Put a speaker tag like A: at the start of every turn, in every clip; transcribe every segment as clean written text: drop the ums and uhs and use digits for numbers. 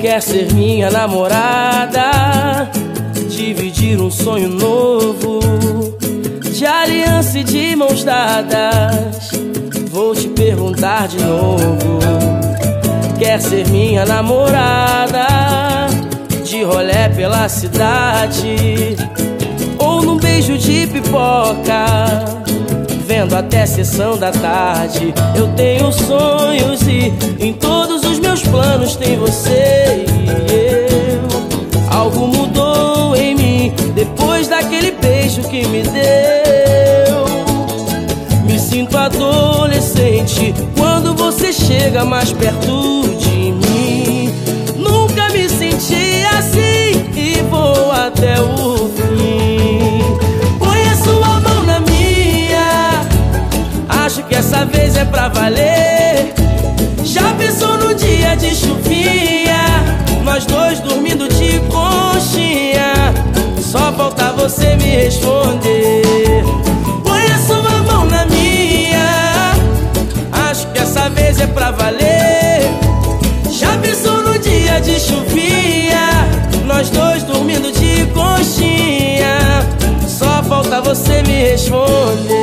A: Quer ser minha namorada, dividir um sonho novo, de aliança e de mãos dadas. Vou te perguntar de novo. Quer ser minha namorada, de rolé pela cidade, ou num beijo de pipoca, vendo até sessão da tarde. Eu tenho sonhos e em todos os meus planos tem você e eu. Algo mudou em mim depois daquele beijo que me deu. Me sinto adolescente quando você chega mais perto de mim. Nunca me senti assim e vou até o fim. Põe a sua mão na minha, acho que essa vez é pra valer. Já pensou no dia de chuvinha, nós dois dormindo de conchinha? Só falta você me responder. Põe a sua mão na minha, acho que essa vez é pra valer. Já pensou no dia de chuvinha, nós dois dormindo de conchinha? Só falta você me responder.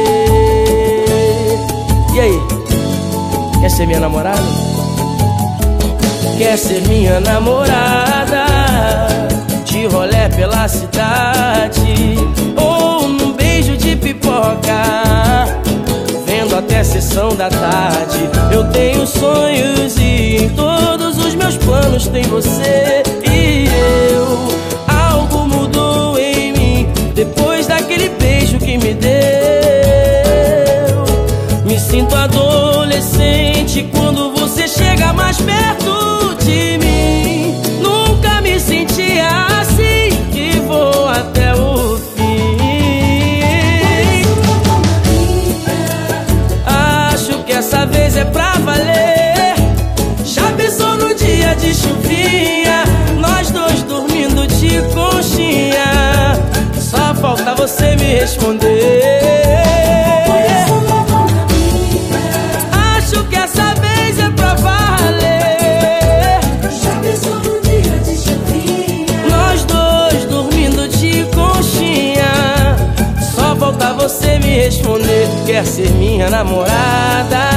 A: E aí, quer ser minha namorada? Quer ser minha namorada, de rolé pela cidade, ou num beijo de pipoca, vendo até sessão da tarde. Eu tenho sonhos e em todos os meus planos tem você e eu. Algo mudou em mim depois daquele beijo que me deu. Me sinto adolescente quando você chega mais perto de mim. Nunca me senti assim e vou até o fim. Acho que essa vez é pra valer. Já pensou no dia de chuvinha, nós dois dormindo de conchinha? Só falta você me responder. Acho que essa vez é pra valer.
B: Já pensou no dia de chuvinha,
A: Nós dois dormindo de conchinha? Só falta você me responder. Quer ser minha namorada?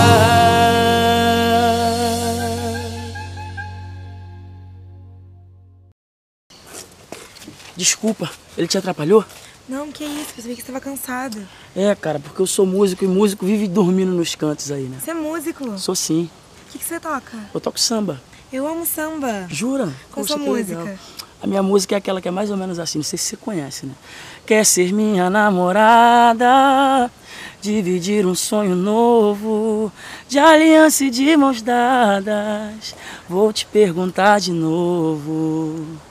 A: Desculpa, ele te atrapalhou?
B: Não, que isso, percebi que você estava cansado.
A: É, cara, porque eu sou músico e músico vive dormindo nos cantos aí, né?
B: Você é músico?
A: Sou sim.
B: O que você toca?
A: Eu toco samba.
B: Eu amo samba.
A: Jura?
B: Qual
A: Poxa,
B: sua
A: que
B: música?
A: legal. A minha música é aquela que é mais ou menos assim, não sei se você conhece, né? Quer ser minha namorada, dividir um sonho novo, de aliança e de mãos dadas. Vou te perguntar de novo.